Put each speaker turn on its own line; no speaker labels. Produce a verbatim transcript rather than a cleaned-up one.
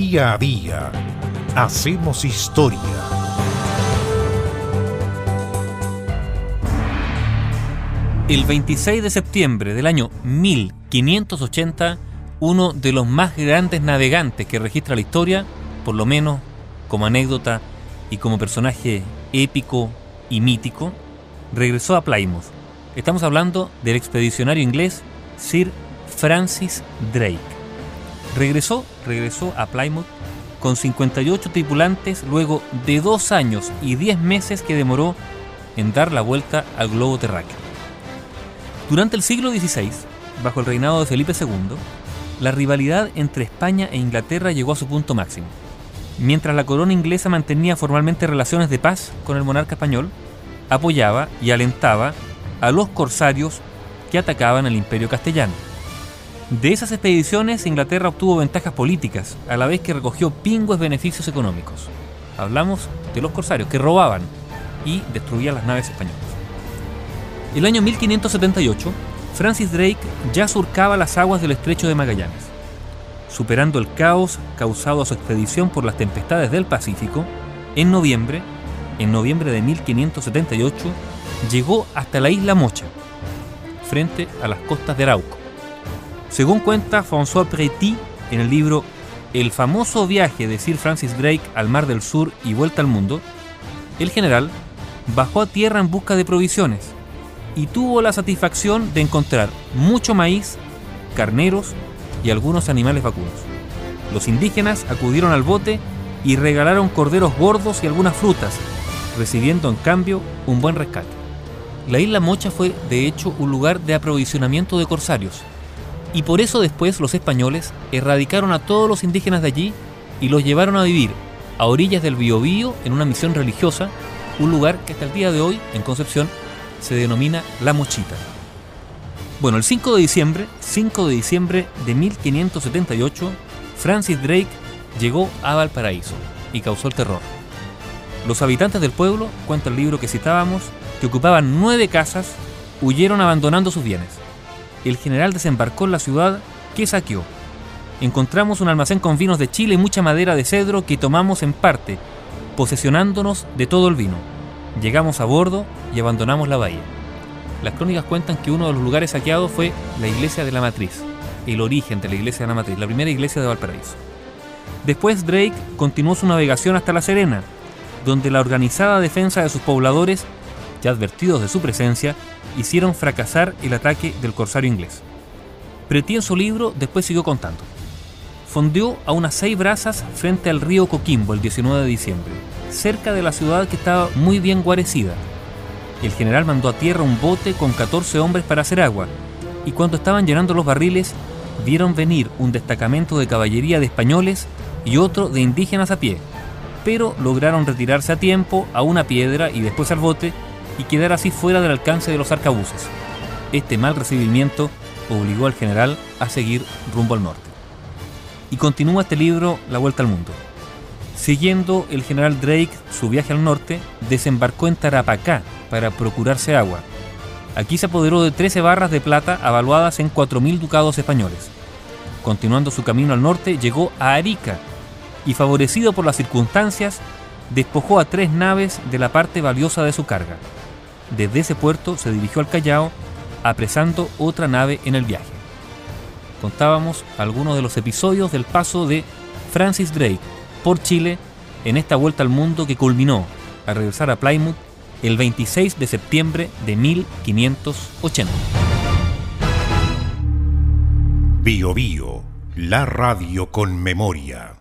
Día a día hacemos historia.
El veintiséis de septiembre del año mil quinientos ochenta, uno de los más grandes navegantes que registra la historia, por lo menos como anécdota y como personaje épico y mítico, regresó a Plymouth. Estamos hablando del expedicionario inglés Sir Francis Drake. Regresó, regresó a Plymouth con cincuenta y ocho tripulantes luego de dos años y diez meses que demoró en dar la vuelta al globo terráqueo. Durante el siglo dieciséis, bajo el reinado de Felipe segundo, la rivalidad entre España e Inglaterra llegó a su punto máximo. Mientras la corona inglesa mantenía formalmente relaciones de paz con el monarca español, apoyaba y alentaba a los corsarios que atacaban el imperio castellano. De esas expediciones, Inglaterra obtuvo ventajas políticas, a la vez que recogió pingües beneficios económicos. Hablamos de los corsarios, que robaban y destruían las naves españolas. El año mil quinientos setenta y ocho, Francis Drake ya surcaba las aguas del estrecho de Magallanes. Superando el caos causado a su expedición por las tempestades del Pacífico, en noviembre, en noviembre de mil quinientos setenta y ocho, llegó hasta la isla Mocha, frente a las costas de Arauco. Según cuenta François Préti en el libro El famoso viaje de Sir Francis Drake al Mar del Sur y vuelta al mundo, el general bajó a tierra en busca de provisiones y tuvo la satisfacción de encontrar mucho maíz, carneros y algunos animales vacunos. Los indígenas acudieron al bote y regalaron corderos gordos y algunas frutas, recibiendo en cambio un buen rescate. La isla Mocha fue, de hecho, un lugar de aprovisionamiento de corsarios, y por eso después los españoles erradicaron a todos los indígenas de allí y los llevaron a vivir a orillas del Biobío en una misión religiosa, un lugar que hasta el día de hoy, en Concepción, se denomina La Mochita. Bueno, el cinco de diciembre, cinco de diciembre de mil quinientos setenta y ocho, Francis Drake llegó a Valparaíso y causó el terror. Los habitantes del pueblo, cuenta el libro que citábamos, que ocupaban nueve casas, huyeron abandonando sus bienes. El general desembarcó en la ciudad, que saqueó. Encontramos un almacén con vinos de Chile y mucha madera de cedro que tomamos en parte, posesionándonos de todo el vino. Llegamos a bordo y abandonamos la bahía. Las crónicas cuentan que uno de los lugares saqueados fue la iglesia de la Matriz, el origen de la iglesia de la Matriz, la primera iglesia de Valparaíso. Después Drake continuó su navegación hasta La Serena, donde la organizada defensa de sus pobladores, ya advertidos de su presencia, hicieron fracasar el ataque del corsario inglés. Préti en su libro después siguió contando. Fondeó a unas seis brazas frente al río Coquimbo el diecinueve de diciembre, cerca de la ciudad que estaba muy bien guarecida. El general mandó a tierra un bote con catorce hombres para hacer agua, y cuando estaban llenando los barriles, vieron venir un destacamento de caballería de españoles y otro de indígenas a pie, pero lograron retirarse a tiempo a una piedra y después al bote y quedar así fuera del alcance de los arcabuces. Este mal recibimiento obligó al general a seguir rumbo al norte. Y continúa este libro La Vuelta al Mundo. Siguiendo el general Drake su viaje al norte, desembarcó en Tarapacá para procurarse agua. Aquí se apoderó de trece barras de plata avaluadas en cuatro mil ducados españoles. Continuando su camino al norte, llegó a Arica y, favorecido por las circunstancias, despojó a tres naves de la parte valiosa de su carga. Desde ese puerto se dirigió al Callao, apresando otra nave en el viaje. Contábamos algunos de los episodios del paso de Francis Drake por Chile en esta vuelta al mundo que culminó al regresar a Plymouth el veintiséis de septiembre de mil quinientos ochenta.
Biobío, la radio con memoria.